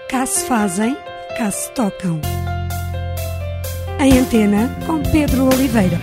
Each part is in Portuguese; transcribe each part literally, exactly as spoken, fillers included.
Cá se fazem, cá se tocam. Em Antena, com Pedro Oliveira.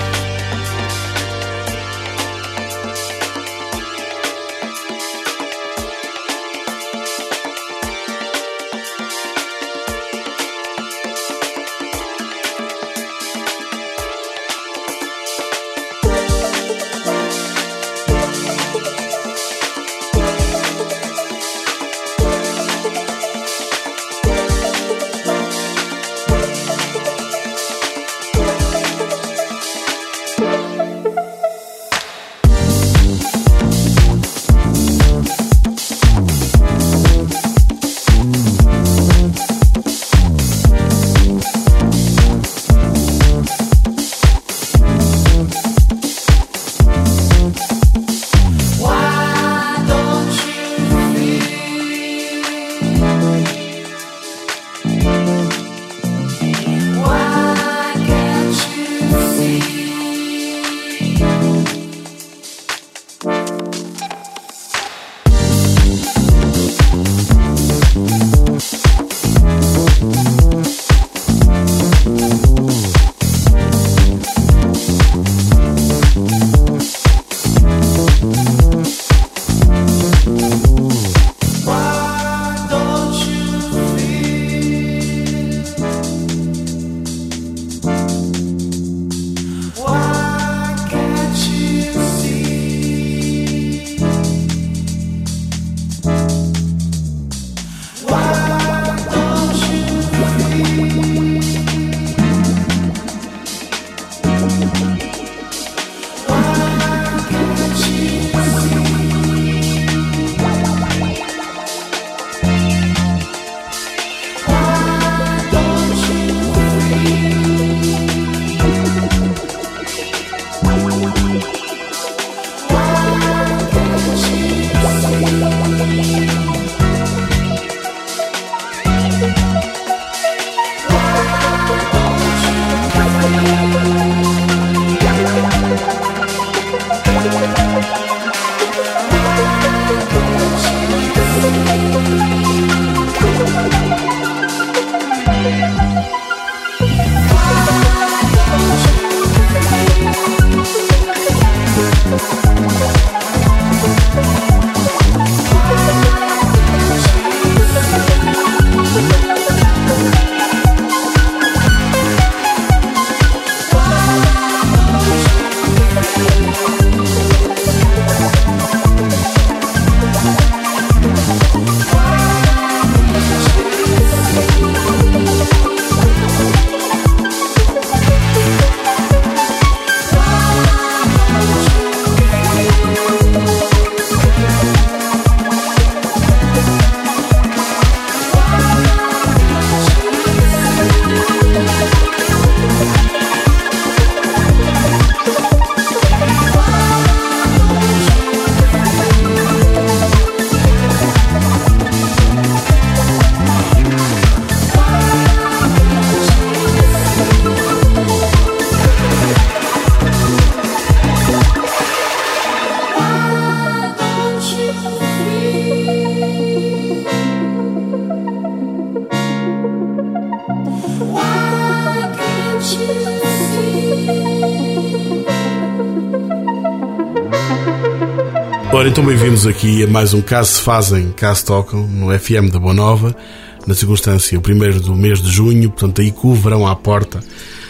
Ora, então bem-vindos aqui a mais um Cá se fazem, cá se tocam, no F M da Boa Nova, na circunstância, o primeiro do mês de junho, portanto aí com o verão à porta,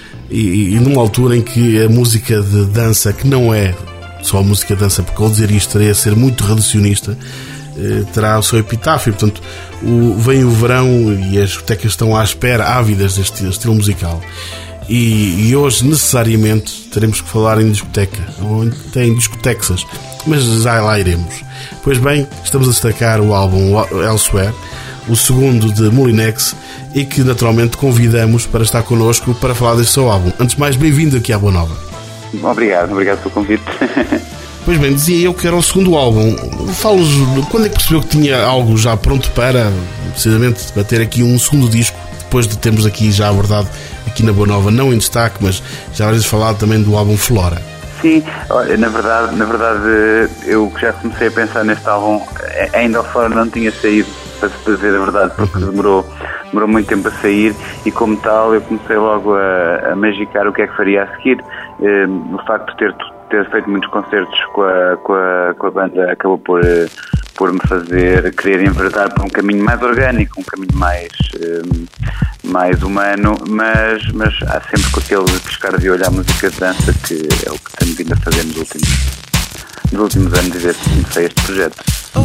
e, e numa altura em que a música de dança, que não é só a música de dança, porque ao dizer isto estaria a ser muito reducionista, eh, terá o seu epitáfio, portanto o, vem o verão e as discotecas estão à espera, ávidas deste estilo musical. E, e hoje necessariamente teremos que falar em discoteca, ou até em discotexas, mas já lá iremos. Pois bem, estamos a destacar o álbum Elsewhere, o segundo de Molinex, e que naturalmente convidamos para estar connosco para falar deste seu álbum. Antes de mais, bem-vindo aqui à Boa Nova. Obrigado, obrigado pelo convite. Pois bem, dizia eu que era o segundo álbum. Fala-nos, quando é que percebeu que tinha algo já pronto para, precisamente, bater aqui um segundo disco, depois de termos aqui já abordado aqui na Boa Nova, não em destaque, mas já às vezes falado também do álbum Flora? Sim, olha, na verdade, na verdade eu já comecei a pensar neste álbum, ainda o Flora não tinha saído, para se dizer a verdade, porque demorou, demorou muito tempo a sair e, como tal, eu comecei logo a, a magicar o que é que faria a seguir. Uh, o facto de ter, ter feito muitos concertos com a, com a, com a banda acabou por, uh, por me fazer querer enverdar por um caminho mais orgânico, um caminho mais, uh, mais humano, mas, mas há sempre com aquele piscar de olho à música de dança, que é o que tenho vindo a fazer nos últimos, nos últimos anos, desde que comecei este projeto.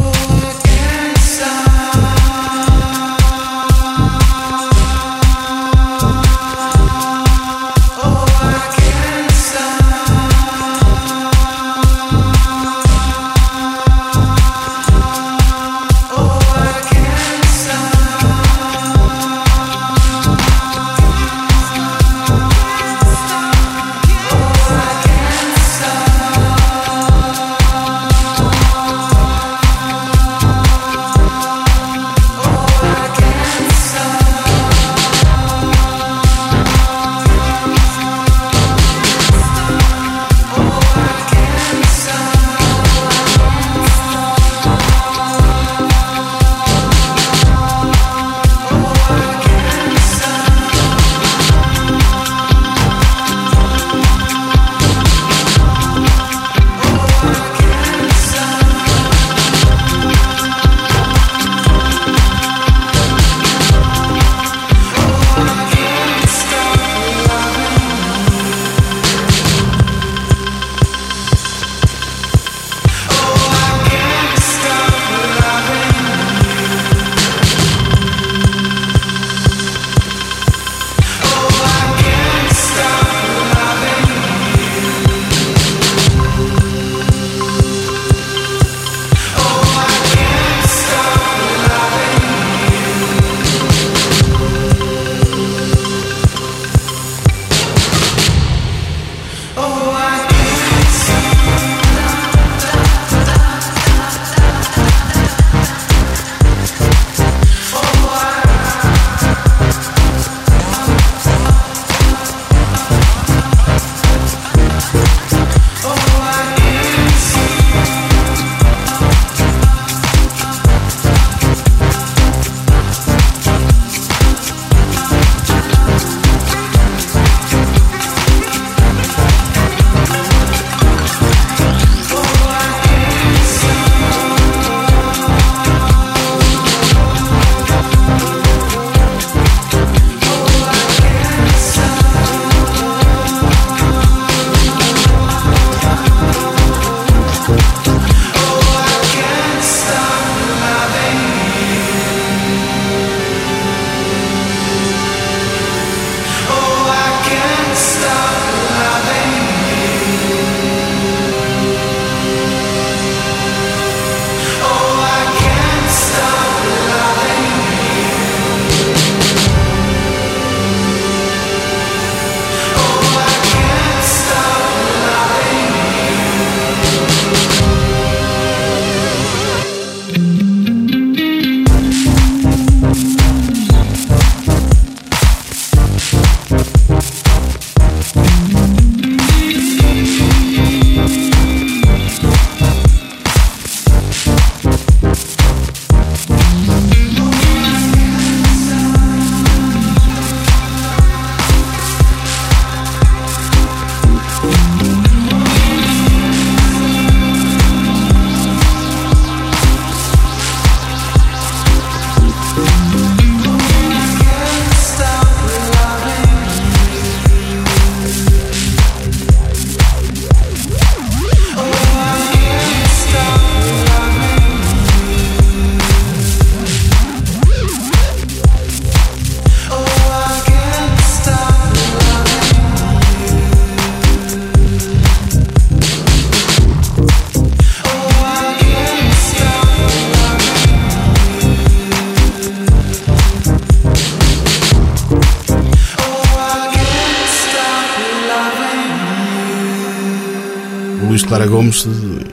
Luís Clara Gomes,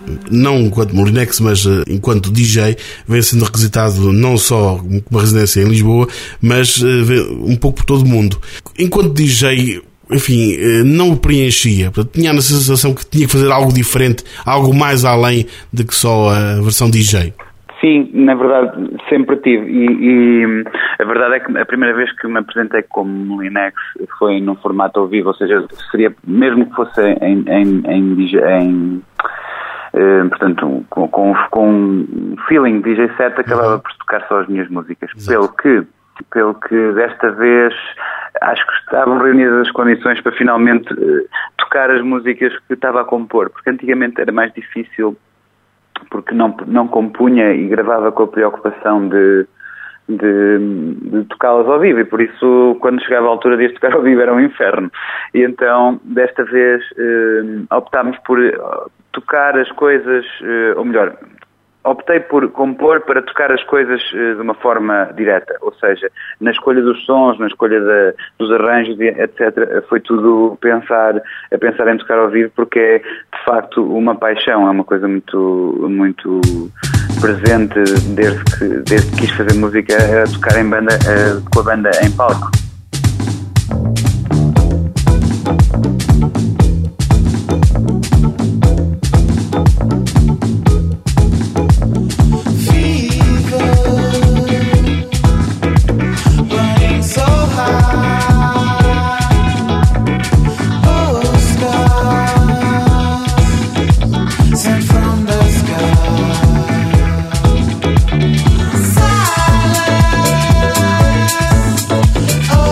não enquanto Molinex, mas enquanto D J, vem sendo requisitado não só com uma residência em Lisboa, mas um pouco por todo o mundo. Enquanto D J, enfim, não o preenchia. Portanto, tinha a sensação que tinha que fazer algo diferente, algo mais além de que só a versão D J. Sim, na verdade sempre tive e, e a verdade é que a primeira vez que me apresentei como Molinex foi num formato ao vivo, ou seja, seria mesmo que fosse em, em, em, em eh, portanto com, com, com feeling D J set, acabava uhum. por tocar só as minhas músicas. Exato. Pelo que, pelo que desta vez acho que estavam reunidas as condições para finalmente eh, tocar as músicas que estava a compor, porque antigamente era mais difícil porque não, não compunha e gravava com a preocupação de, de, de tocá-las ao vivo, e por isso quando chegava a altura de as tocar ao vivo era um inferno. E então desta vez eh, optámos por tocar as coisas, eh, ou melhor, optei por compor para tocar as coisas eh, de uma forma direta, ou seja, na escolha dos sons, na escolha da, dos arranjos, etcétera, foi tudo pensar, a pensar em tocar ao vivo, porque é de facto uma paixão, é uma coisa muito, muito presente desde que, desde que quis fazer música, a tocar em banda, a, com a banda em palco. Oh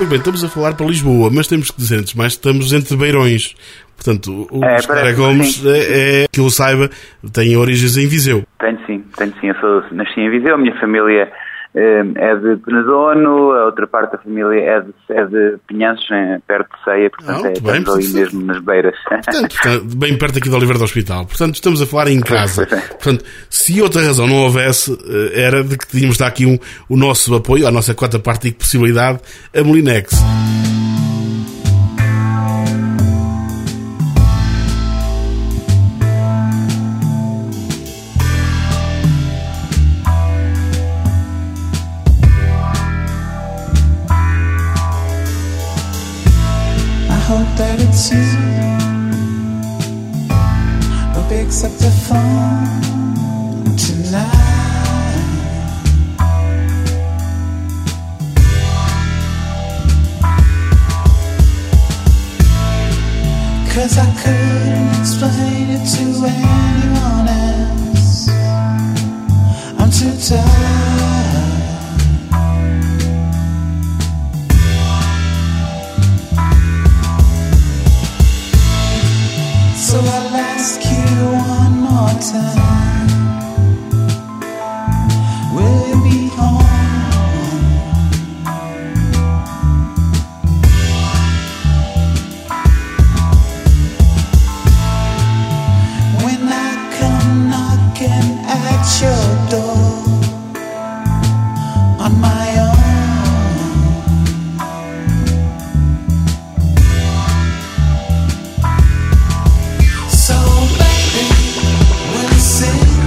Muito bem, estamos a falar para Lisboa, mas temos que dizer antes mais que estamos entre beirões. Portanto, o é, Oscar Gomes, é, é, que eu saiba, tem origens em Viseu. Tenho sim, tenho sim. Eu sou, nasci em Viseu, a minha família é de Penedono, a outra parte da família é de, é de Pinhanços, perto de Ceia, portanto ah, é, bem, estamos ali mesmo nas beiras. Portanto, bem perto aqui do Oliveira do Hospital. Portanto, estamos a falar em casa. Portanto, se outra razão não houvesse, era de que tínhamos de dar aqui um, o nosso apoio, a nossa quarta parte e possibilidade, a Molinex. That it's you who picks up the phone tonight. 'Cause I couldn't explain it to anyone else. I'm too tired. So I'll ask you one more time, will you be home? When I come knocking at your door on my own. Sing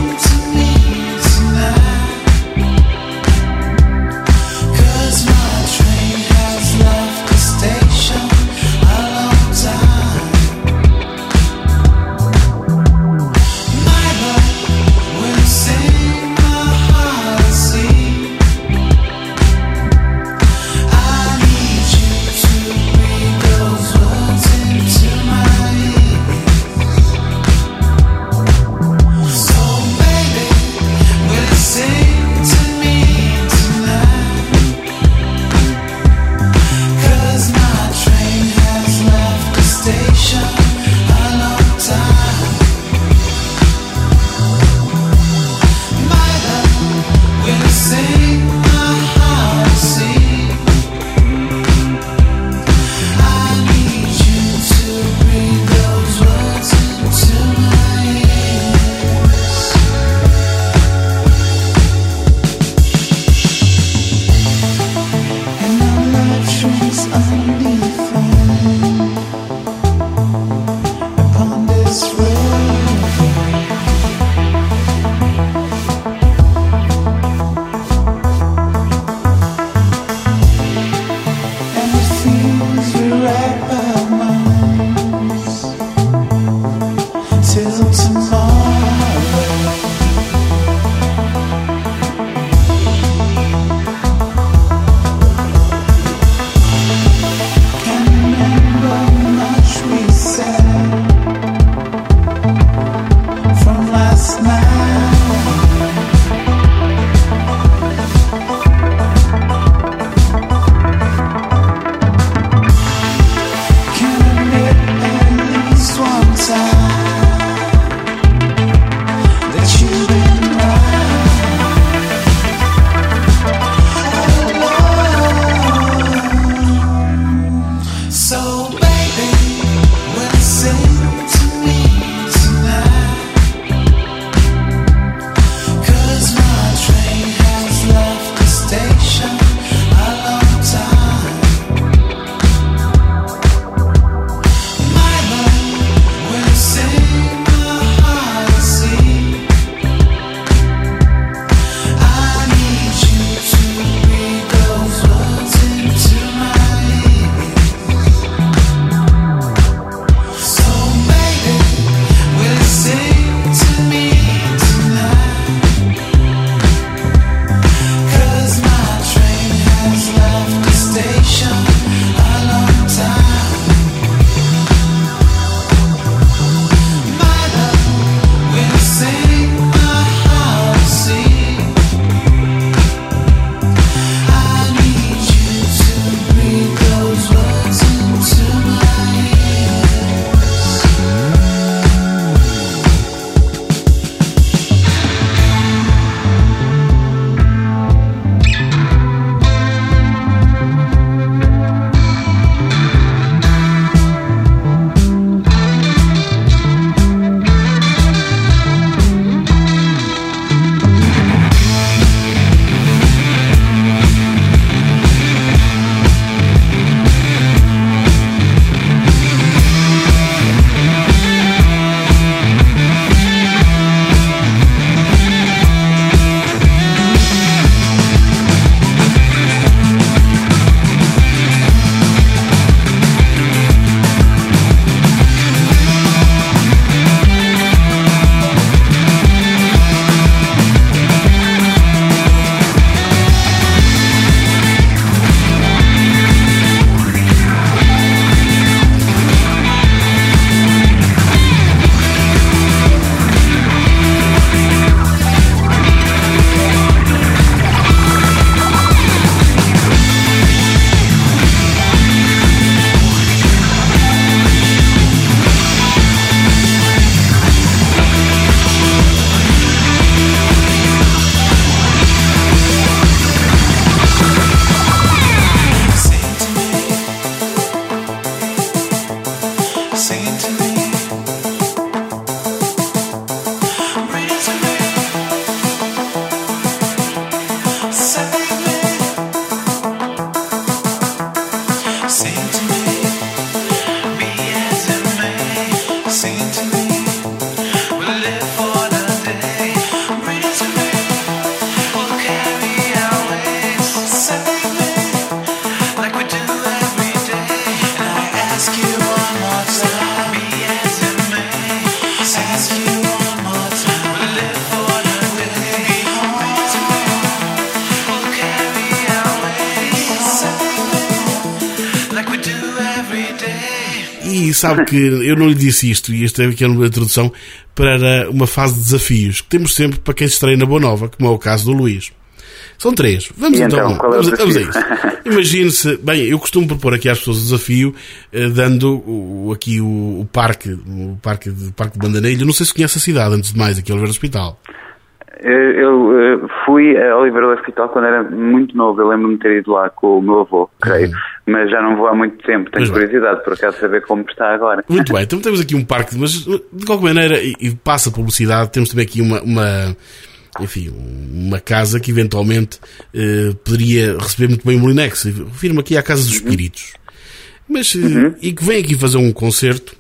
e sabe que eu não lhe disse isto, e esta é aqui uma introdução para uma fase de desafios que temos sempre para quem se estreia na Boa Nova, como é o caso do Luís. São três. Vamos E então, então, qual é o vamos, vamos a desafio? isso. Imagine-se, bem, eu costumo propor aqui às pessoas o desafio, eh, dando o, aqui o, o parque, o parque de, parque de Bandanelho. Não sei se conhece a cidade, antes de mais, aqui Oliveira do Hospital. Eu, eu uh, fui a Oliveira do Hospital quando era muito novo. Eu lembro-me de ter ido lá com o meu avô, creio. Uhum. Mas já não vou há muito tempo. Tenho curiosidade, por acaso, saber como está agora. Muito bem, então temos aqui um parque, mas de qualquer maneira, e, e passa a publicidade, temos também aqui uma... uma enfim, uma casa que eventualmente eh, poderia receber muito bem o Molinex. Refiro-me aqui à Casa dos Espíritos. Mas, eh, uhum. e que vem aqui fazer um concerto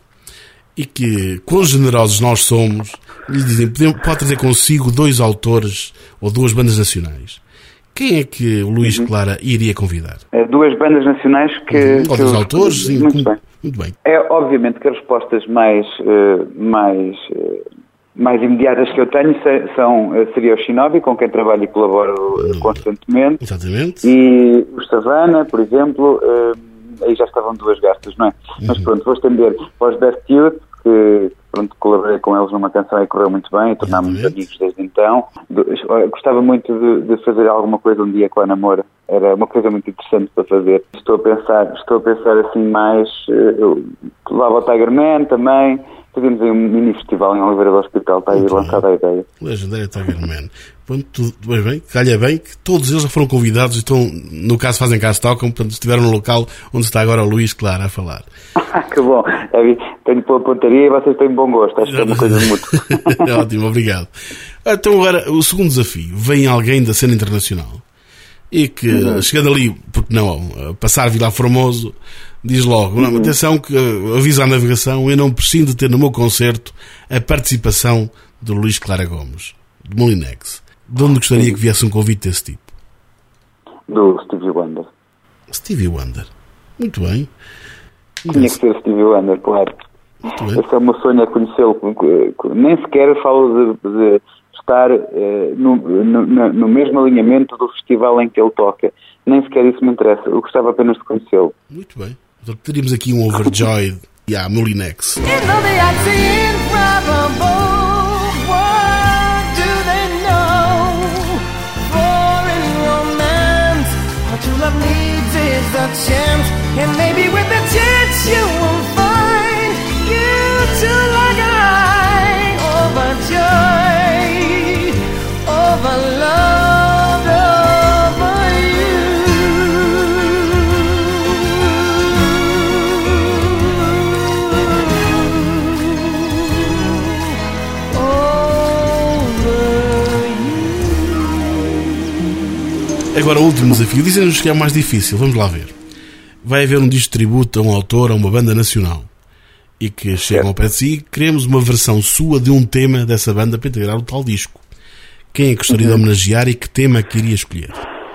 e que, quão generosos nós somos, lhe dizem, pode trazer consigo dois autores ou duas bandas nacionais. Quem é que o Luís Clara iria convidar? É, duas bandas nacionais que... Uhum. Ou que dos eu... autores? Sim, muito, muito, bem. muito bem. É, obviamente, que as respostas mais... Uh, mais uh, mais imediatas que eu tenho são, seria o Shinobi, com quem trabalho e colaboro uh, constantemente. Exatamente. E o Savana, por exemplo, uh, aí já estavam duas gastas, não é? Uhum. Mas pronto, vou estender para os Best Youth, que pronto, colaborei com eles numa canção e correu muito bem, e tornámos-nos amigos desde então. Gostava muito de, de fazer alguma coisa um dia com a Namora. Era uma coisa muito interessante para fazer. Estou a pensar, estou a pensar assim mais... Uh, lá ao Tiger Man também. Fazemos aí um mini festival em Oliveira do Hospital, está aí muito lançada a ideia. Legendário Tiger Man. Pronto, tudo bem, bem, calha bem que todos eles já foram convidados e estão, no caso fazem cá, tocam, portanto estiveram no local onde está agora o Luís Clara a falar. Que bom, tenho boa pontaria e vocês têm bom gosto, acho que é uma coisa muito. Ótimo, obrigado. Então agora, o segundo desafio, vem alguém da cena internacional e que, uhum. chegando ali, porque não, passar Vilar Formoso, diz logo, não, atenção que avisa a navegação, eu não prescindo de ter no meu concerto a participação do Luís Clara Gomes, de Molinex. De onde gostaria Sim. que viesse um convite desse tipo? Do Stevie Wonder. Stevie Wonder. Muito bem. Tinha que ser Stevie Wonder, claro. Muito bem. Esse é o meu sonho, é conhecê-lo. Nem sequer falo de, de estar eh, no, no, no mesmo alinhamento do festival em que ele toca. Nem sequer isso me interessa. Eu gostava apenas de conhecê-lo. Muito bem. Então teríamos aqui um Overjoyed e a Molinex. Agora o último desafio, dizem-nos que é o mais difícil, vamos lá ver. Vai haver um disco de tributo a um autor, a uma banda nacional, e que chegam ao pé de si, queremos uma versão sua de um tema dessa banda para integrar o tal disco. Quem é que gostaria uhum. de homenagear e que tema que iria escolher?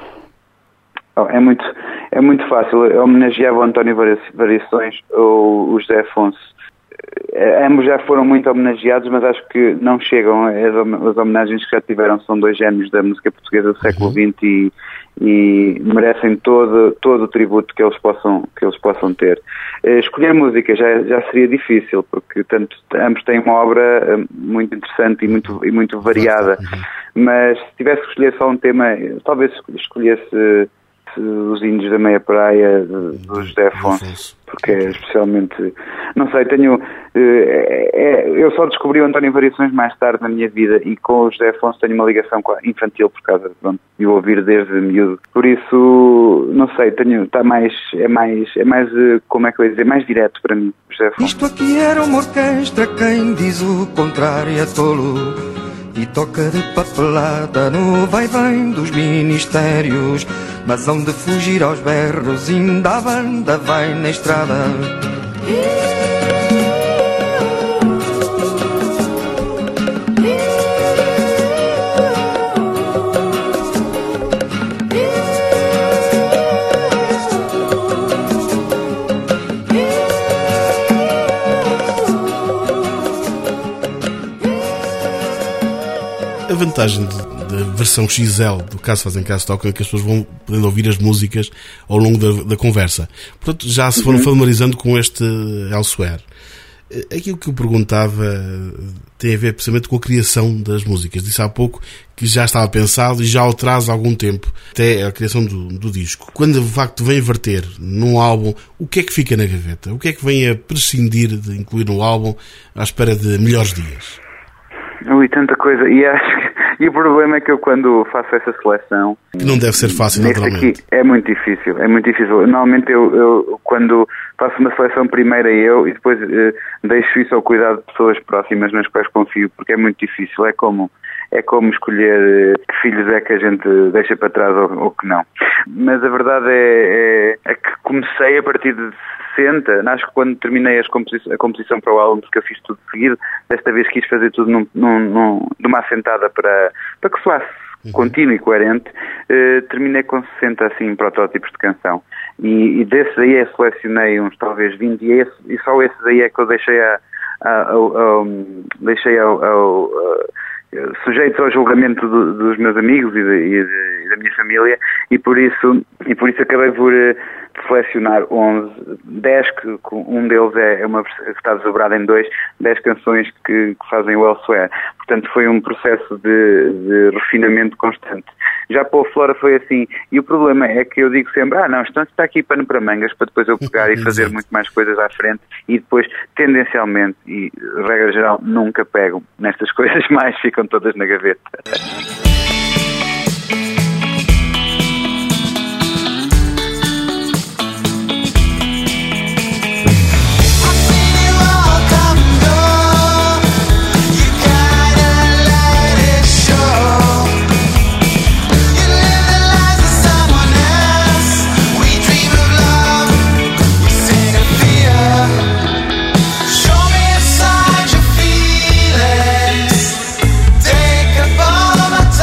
Oh, é, muito, é muito fácil, eu homenageava o António Variações ou o José Afonso. Ambos já foram muito homenageados, mas acho que não chegam. As homenagens que já tiveram são dois génios da música portuguesa do século vinte e, e merecem todo, todo o tributo que eles possam, que eles possam ter. Escolher música já, já seria difícil, porque tanto, ambos têm uma obra muito interessante e muito, e muito variada. Mas se tivesse que escolher só um tema, talvez escolhesse Os Índios da Meia Praia, do José Afonso, porque é especialmente, não sei, tenho é, é, eu só descobri o António Variações mais tarde na minha vida, e com o José Afonso tenho uma ligação infantil por causa de, de o ouvir desde miúdo, por isso não sei, tenho, está mais, é mais, é mais, como é que eu ia dizer, mais direto para mim, José Afonso. Isto aqui era uma orquestra, quem diz o contrário é tolo, e toca de papelada no vai-vem dos ministérios, mas onde fugir aos berros ainda a banda vai na estrada. A vantagem de, de versão X L do Caso Fazem Caso Tocam, em que as pessoas vão podendo ouvir as músicas ao longo da, da conversa. Portanto, já se foram uhum. familiarizando com este Elsewhere. Aquilo que eu perguntava tem a ver precisamente com a criação das músicas. Disse há pouco que já estava pensado e já o traz há algum tempo, até a criação do, do disco. Quando de facto vem verter num álbum, o que é que fica na gaveta? O que é que vem a prescindir de incluir no álbum à espera de melhores dias? Ui, tanta coisa. E acho que, e o problema é que eu, quando faço essa seleção, que não deve ser fácil, naturalmente. Aqui é muito difícil, é muito difícil. Normalmente eu, eu quando faço uma seleção primeiro eu e depois eh, deixo isso ao cuidado de pessoas próximas nas quais confio, porque é muito difícil. É como, é como escolher que filhos é que a gente deixa para trás ou, ou que não. Mas a verdade é, é, é que comecei a partir de sessenta, acho que quando terminei as composi- a composição para o álbum, porque eu fiz tudo seguido, desta vez quis fazer tudo num, num, num, de uma assentada para, para que soasse uhum. contínuo e coerente, uh, terminei com sessenta assim, protótipos de canção. E, e desses aí eu selecionei uns talvez vinte, e, esse, e só esses aí é que eu deixei a, a, ao, ao, deixei ao, ao, a, sujeitos ao julgamento do, dos meus amigos e, de, e, de, e da minha família, e por isso, e por isso acabei por uh, selecionar onze, dez, que um deles é uma que está desdobrado em dois, dez canções que, que fazem o Elsewhere. Portanto, foi um processo de, de refinamento constante. Já para o Flora foi assim, e o problema é que eu digo sempre, ah não, então está aqui pano para mangas, para depois eu pegar e fazer muito mais coisas à frente, e depois, tendencialmente, e regra geral, nunca pego nestas coisas mais, ficam todas na gaveta. Take a ball of my time.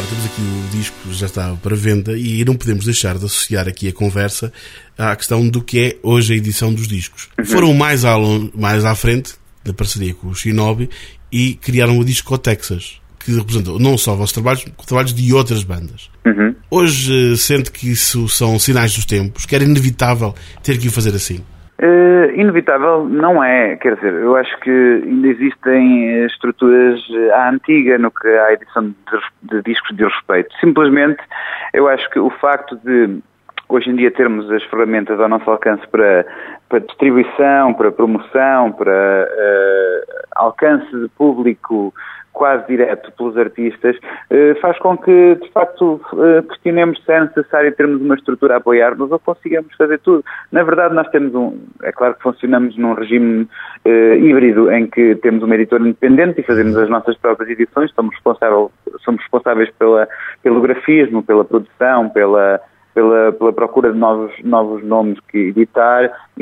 temos aqui o disco, já está para venda, e não podemos deixar de associar aqui a conversa à questão do que é hoje a edição dos discos. Uhum. Foram mais à, mais à frente, na parceria com o Shinobi, e criaram o Disco Texas, que representou não só os vossos trabalhos, mas trabalhos de outras bandas. Uhum. Hoje sente que isso são sinais dos tempos, que era inevitável ter que o fazer assim? Uh, inevitável não é, quer dizer, eu acho que ainda existem estruturas à antiga no que há a edição de, de discos de respeito. Simplesmente, eu acho que o facto de hoje em dia termos as ferramentas ao nosso alcance para, para distribuição, para promoção, para uh, alcance de público quase direto pelos artistas, faz com que, de facto, questionemos se é necessário termos uma estrutura a apoiar-nos ou consigamos fazer tudo. Na verdade, nós temos um... É claro que funcionamos num regime uh, híbrido em que temos uma editora independente e fazemos as nossas próprias edições, somos responsáveis, somos responsáveis pela, pelo grafismo, pela produção, pela... Pela, pela procura de novos, novos nomes que editar e,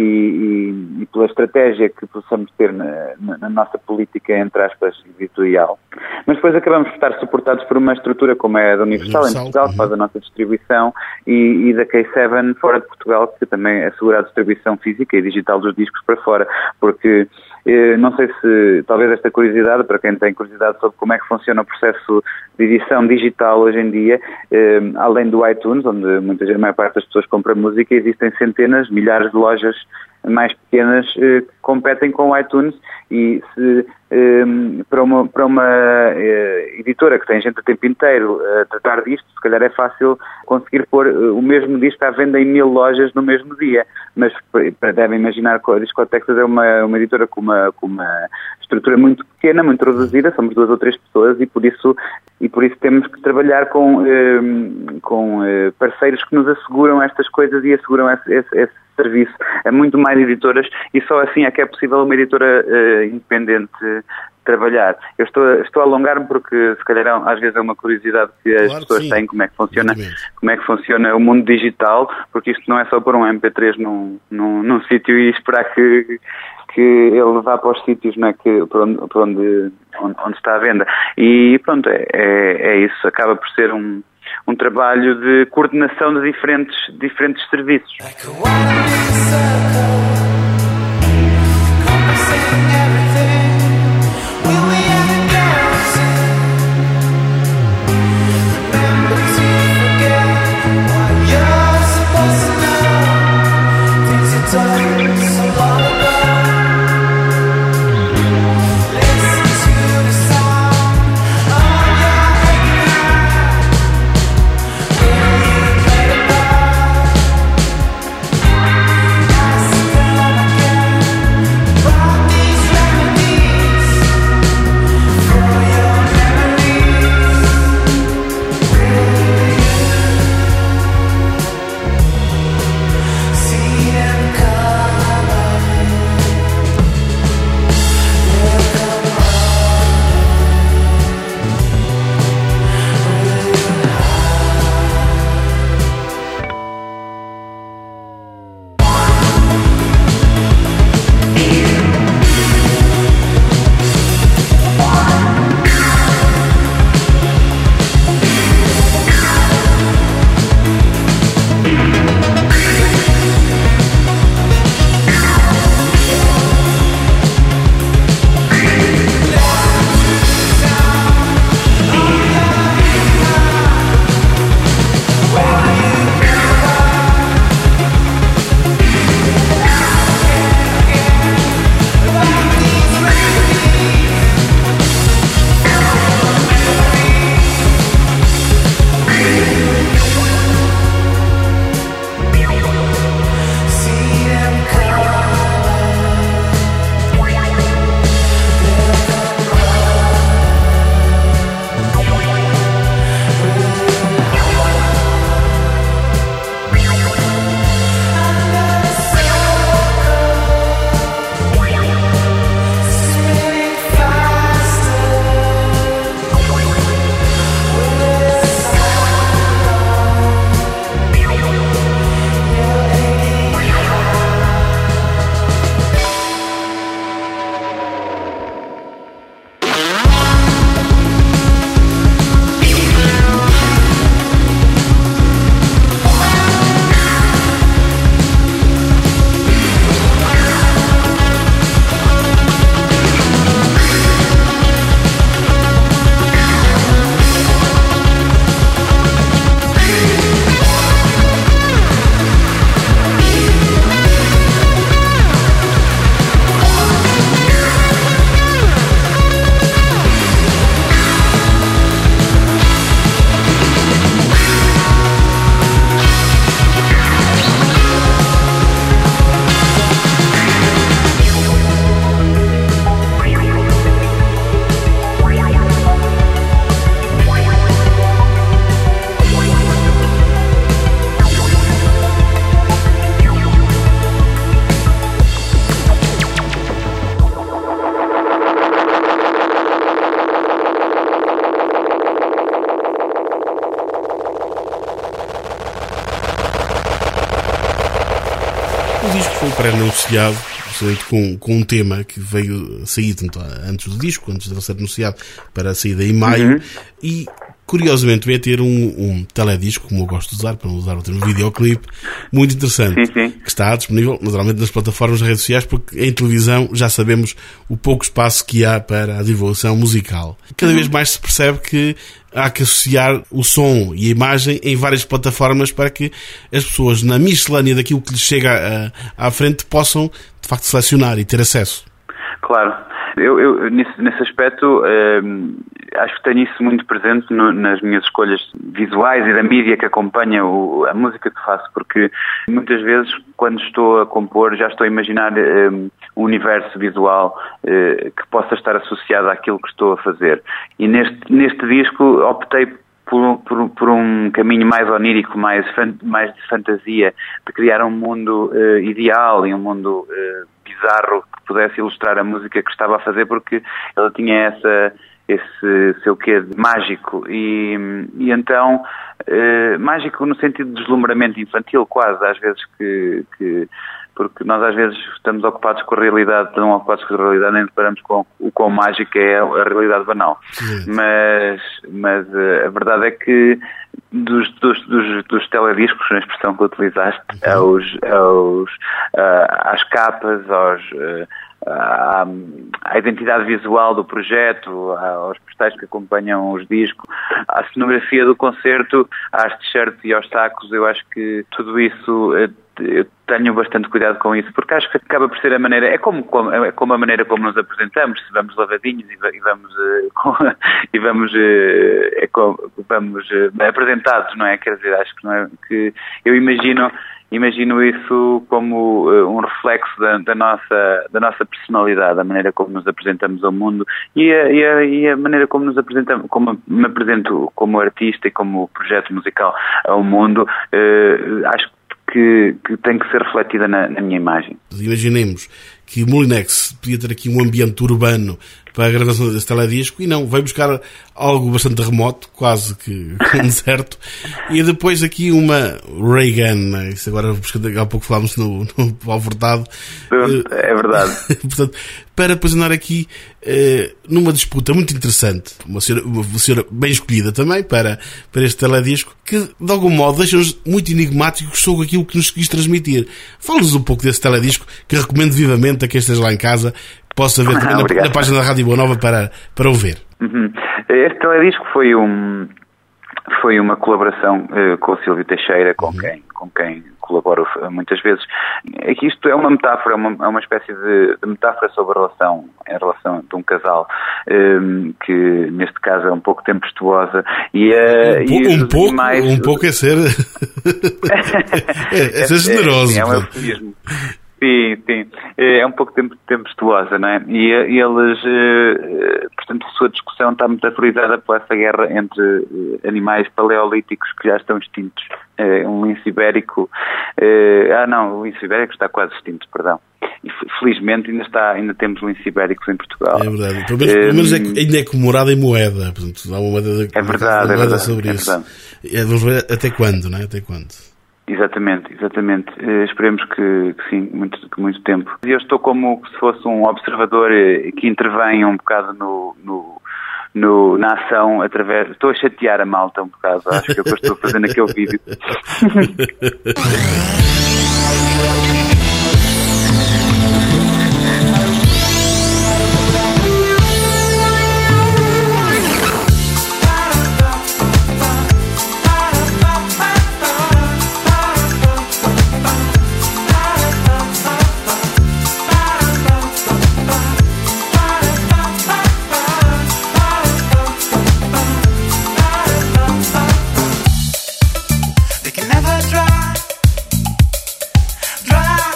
e, e pela estratégia que possamos ter na, na, na nossa política, entre aspas, editorial. Mas depois acabamos por estar suportados por uma estrutura como é a da Universal, Universal em Portugal, que faz a nossa distribuição, e, e da K sete fora de Portugal, que também assegura a distribuição física e digital dos discos para fora, porque eh, não sei se, talvez esta curiosidade, para quem tem curiosidade sobre como é que funciona o processo de edição digital hoje em dia, eh, além do iTunes, onde muitas vezes a maior parte das pessoas compra música, existem centenas, milhares de lojas mais pequenas eh, que competem com o iTunes, e se eh, para uma, para uma eh, editora que tem gente o tempo inteiro a tratar disto, se calhar é fácil conseguir pôr eh, o mesmo disco à venda em mil lojas no mesmo dia, mas devem imaginar que a Disco Texas é uma, uma editora com uma, com uma estrutura muito pequena, muito reduzida, somos duas ou três pessoas, e por isso, e por isso temos que trabalhar com, eh, com eh, parceiros que nos asseguram estas coisas e asseguram esse, esse, esse serviço a muito mais editoras, e só assim é que é possível uma editora uh, independente uh, trabalhar. Eu estou, estou a alongar-me porque se calhar às vezes é uma curiosidade que as claro, pessoas sim. têm, como é que funciona, como é que funciona o mundo digital, porque isto não é só pôr um M P três num, num, num sítio e esperar que, que ele vá para os sítios, não é, que, para onde, para onde, onde, onde está a venda. E pronto, é, é, é isso, acaba por ser um um trabalho de coordenação de diferentes, diferentes serviços. Stop. disco foi pré-anunciado com, com um tema que veio sair tanto antes do disco, antes de ser anunciado, para a saída em maio, uhum. e curiosamente veio a ter um, um teledisco, como eu gosto de usar, para não usar o termo videoclipe, muito interessante, sim, sim. que está disponível naturalmente nas plataformas das redes sociais, porque em televisão já sabemos o pouco espaço que há para a divulgação musical. Cada uhum. vez mais se percebe que há que associar o som e a imagem em várias plataformas para que as pessoas, na miscelânea daquilo que lhes chega à, à frente, possam de facto selecionar e ter acesso. Claro. Eu, eu nesse, nesse aspecto, hum, acho que tenho isso muito presente no, nas minhas escolhas visuais e da mídia que acompanha o, a música que faço, porque muitas vezes, quando estou a compor, já estou a imaginar um, um universo visual uh, que possa estar associado àquilo que estou a fazer. E neste, neste disco optei Por, por, por um caminho mais onírico, mais, fan, mais de fantasia, de criar um mundo uh, ideal e um mundo uh, bizarro que pudesse ilustrar a música que estava a fazer, porque ela tinha essa, esse seu quê de mágico e, e então uh, mágico no sentido de deslumbramento infantil quase, às vezes que... que porque nós às vezes estamos ocupados com a realidade, tão ocupados com a realidade, nem deparamos com o quão mágica é a realidade banal. Sim. Mas, mas a verdade é que dos, dos, dos, dos telediscos, na expressão que utilizaste, uhum. aos, aos, uh, às capas, aos... Uh, À, à identidade visual do projeto, aos postais que acompanham os discos, à cenografia do concerto, às t-shirts e aos sacos, eu acho que tudo isso, eu tenho bastante cuidado com isso, porque acho que acaba por ser a maneira, é como, como, é como a maneira como nos apresentamos, se vamos lavadinhos e, e vamos, com, e vamos, é como, vamos apresentados, não é? Quer dizer, acho que, não é, que eu imagino Imagino isso como uh, um reflexo da, da, nossa, da nossa personalidade, a maneira como nos apresentamos ao mundo e a, e a, e a maneira como nos apresentamos, como me apresento como artista e como projeto musical ao mundo, uh, acho que, que tem que ser refletida na, na minha imagem. Imaginemos que o Molinex podia ter aqui um ambiente urbano para a gravação desse teledisco e não, vai buscar algo bastante remoto, quase que um deserto, e depois aqui uma Reagan, isso agora há pouco falámos no, no Alvortado. É verdade. Portanto, para depois andar aqui eh, numa disputa muito interessante, uma senhora, uma senhora bem escolhida também para, para este teledisco, que de algum modo deixa-nos muito enigmáticos sobre aquilo que nos quis transmitir. Fala-nos um pouco desse teledisco, que recomendo vivamente a quem esteja lá em casa, possa ver também na, na página da Rádio Boa Nova para, para o ver. Uhum. Este teledisco foi, um, foi uma colaboração uh, com o Silvio Teixeira, com, uhum. quem, com quem colaboro muitas vezes. Aqui isto é uma metáfora, é uma, é uma espécie de, de metáfora sobre a relação, a relação de um casal, um, que neste caso é um pouco tempestuosa. E, uh, um, e um, pouco, animais... um pouco é ser... é, é ser generoso. É, é um eufemismo. Sim, sim. É um pouco tempestuosa, não é? E, e eles, portanto, a sua discussão está metaforizada por essa guerra entre animais paleolíticos que já estão extintos. Um lince ibérico... Ah, não, o lince ibérico está quase extinto, perdão. E felizmente ainda, está, ainda temos linces ibéricos em Portugal. É verdade. Pelo menos, pelo menos é, ainda é comemorada em moeda. Portanto, há uma moeda, é verdade, uma moeda é verdade, sobre é isso. Verdade. Vamos ver até quando, não é? Até quando? Exatamente, exatamente. Uh, esperemos que, que sim, muito, que muito tempo. Eu estou como se fosse um observador uh, que intervém um bocado no, no, no, na ação através... Estou a chatear a malta um bocado, acho que é o que eu estou fazendo naquele vídeo. They can never dry, dry.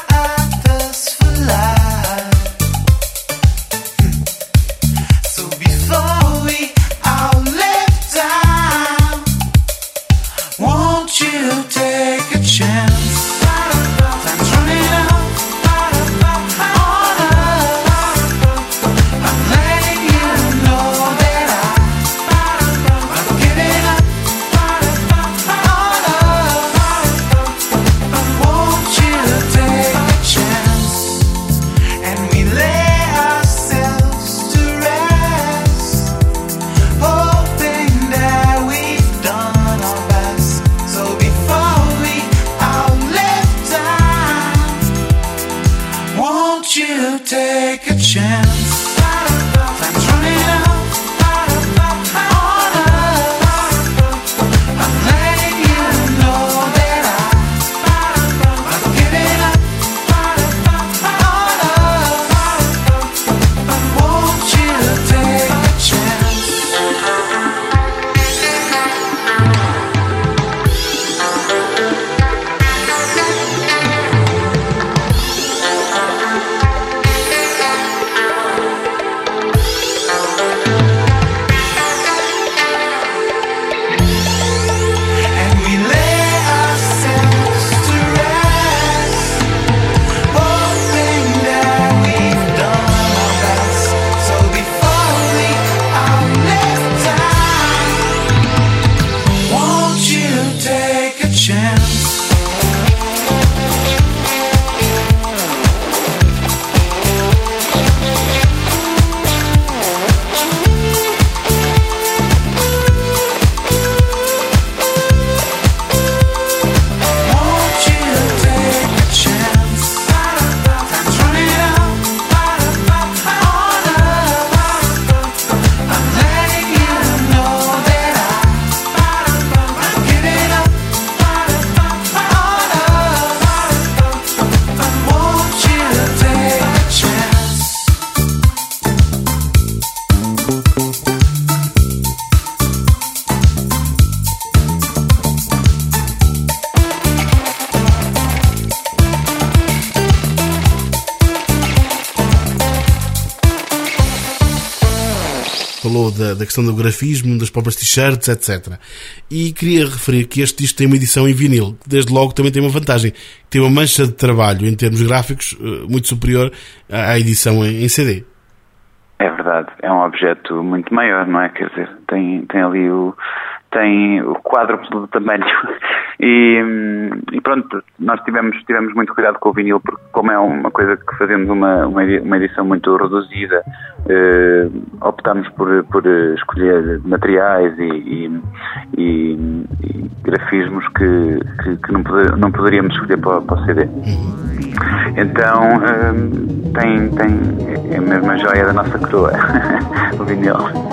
falou da, da questão do grafismo, das próprias t-shirts, etcétera. E queria referir que este disco tem uma edição em vinil, que desde logo também tem uma vantagem. Tem uma mancha de trabalho em termos gráficos muito superior à edição em C D. É verdade, é um objeto muito maior, não é? Quer dizer, tem, tem ali o, tem o quádruplo do tamanho. E, e pronto, nós tivemos, tivemos muito cuidado com o vinil, porque como é uma coisa que fazemos uma, uma edição muito reduzida, eh, optámos por, por escolher materiais e, e, e, e grafismos que, que, que não, poder, não poderíamos escolher para, para o C D. Então eh, tem, tem, é mesmo a joia da nossa coroa, o vinil.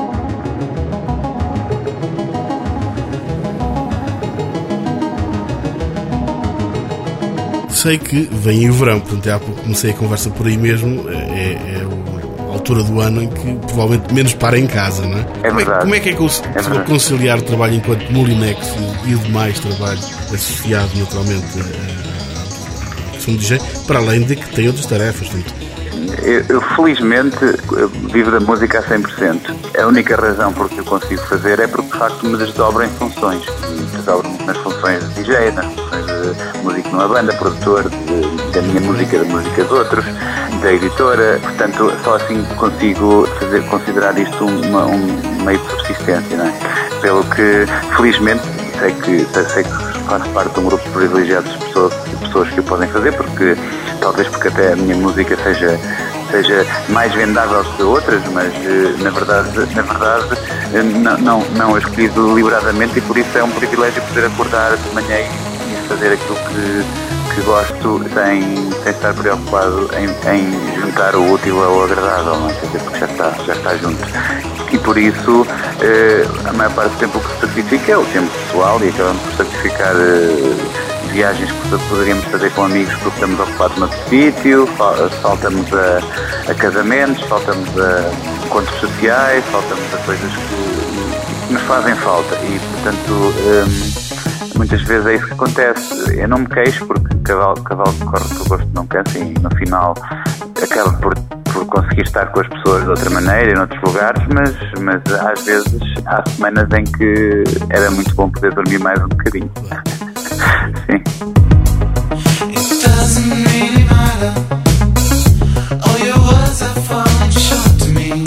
Sei que vem o verão, portanto, há pouco comecei a conversa por aí mesmo, é, é a altura do ano em que provavelmente menos para em casa, não é? É verdade. Como é que é possível é conciliar o trabalho enquanto Molinex e, e o demais trabalho associado naturalmente à questão do D J, para além de que tem outras tarefas, portanto? Eu, eu felizmente vivo da música a cem por cento. A única razão por que eu consigo fazer é porque de facto me desdobro em funções. Me desdobro nas funções de D J, nas funções de músico numa banda, produtor de, da minha música, da música de outros, da editora. Portanto, só assim consigo fazer, considerar isto uma, um meio de subsistência, não é? Pelo que, felizmente, sei que, sei que faço parte de um grupo privilegiado de pessoas, de pessoas que o podem fazer, porque talvez porque até a minha música seja, seja mais vendável que outras, mas na verdade, na verdade não, não, não a escolhi deliberadamente, e por isso é um privilégio poder acordar de manhã e fazer aquilo que, que gosto sem, sem estar preocupado em, em juntar o útil ao agradável, não é? Quer dizer, porque já está, já está junto. E por isso eh, a maior parte do tempo que se sacrifica é o tempo pessoal, e acabamos por sacrificar eh, viagens que poderíamos fazer com amigos porque estamos ocupados noutro sítio, faltamos a, a casamentos, faltamos a encontros sociais, faltamos a coisas que, que nos fazem falta, e portanto hum, muitas vezes é isso que acontece. Eu não me queixo porque cavalo, cavalo que corre que eu gosto não cansa, e no final acaba por, por conseguir estar com as pessoas de outra maneira em outros lugares, mas, mas às vezes há semanas em que era muito bom poder dormir mais um bocadinho. Sim. It doesn't really matter. All your words have fallen short to me.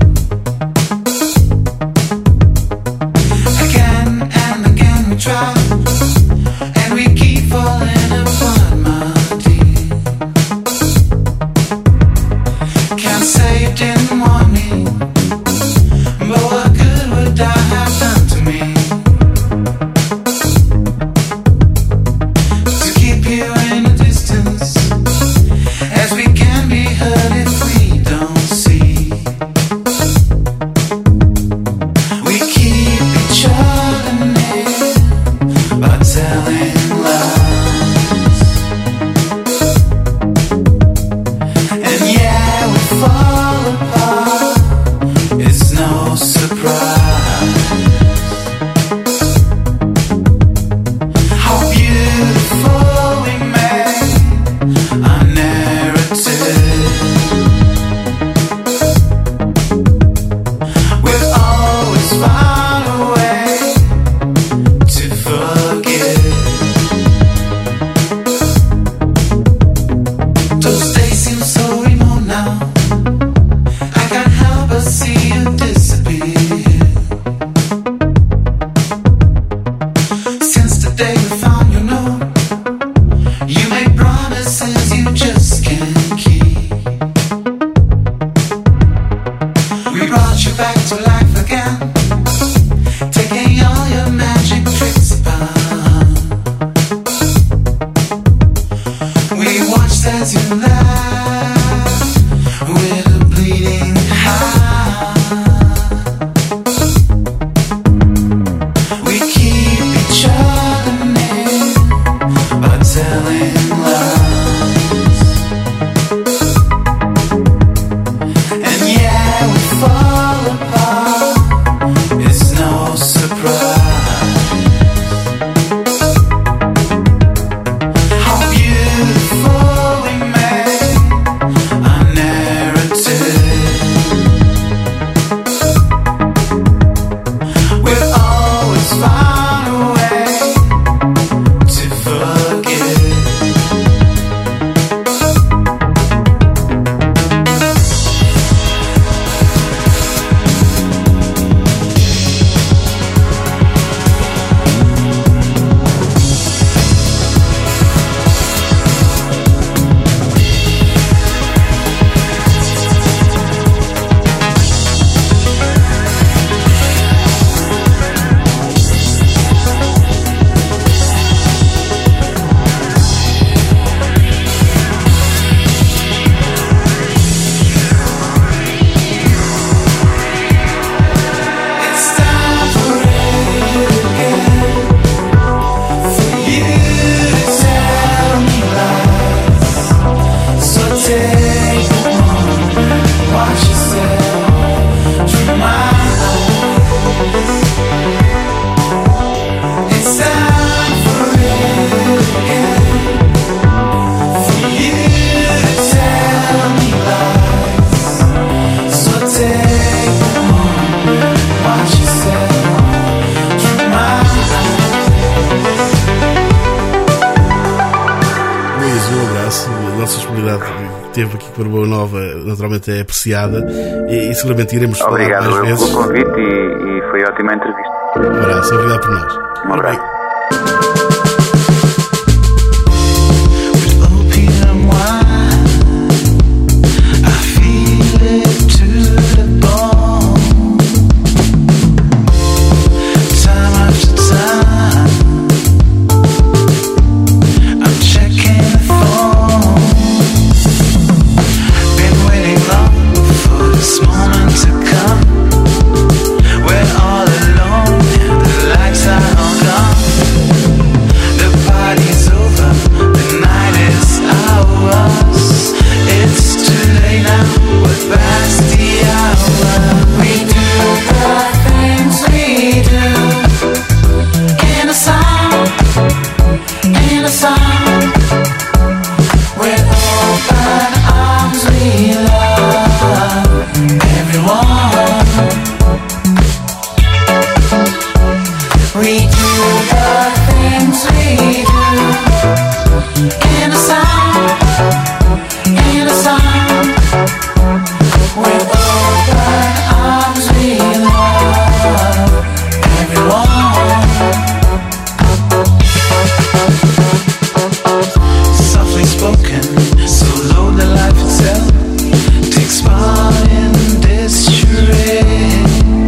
Again and again we try, and we keep falling apart, my dear. Can't say you didn't want me, but what good would I have done to me? teve aqui com a Boa Nova naturalmente é apreciada e, e seguramente iremos falar Obrigado mais eu vezes. pelo convite e, e foi ótima a entrevista. Um abraço, obrigado por nós. Um abraço. With opium wine, I feel it to the bone. Time after time, I'm checking the phone. Been waiting long for this moment to come. We're all alone, the lights are all gone. The party's over, the night is ours. It's too late now, we're past the hour. We do the things we do in a song, in a song. With open arms we love everyone. We do the things we do in a song, in a song. With open arms we love everyone. Softly spoken, so low the life itself takes part in this charade.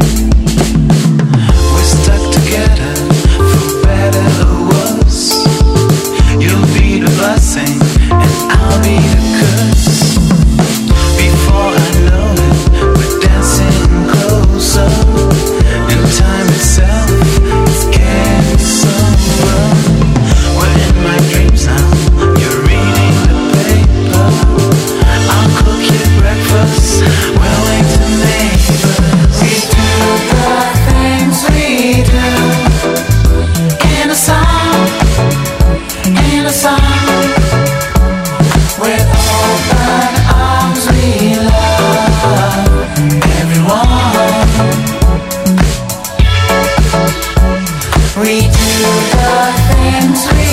We're stuck together, for better or worse. You'll be the blessing, and I'll be the curse. Before I know it, we're dancing closer, and time itself is getting somber. We're in my dreams now, you're reading the paper. I'll cook you breakfast, we'll wait to neighbors. We do the things we do in a song, in a song. With open arms we love everyone. We do the things we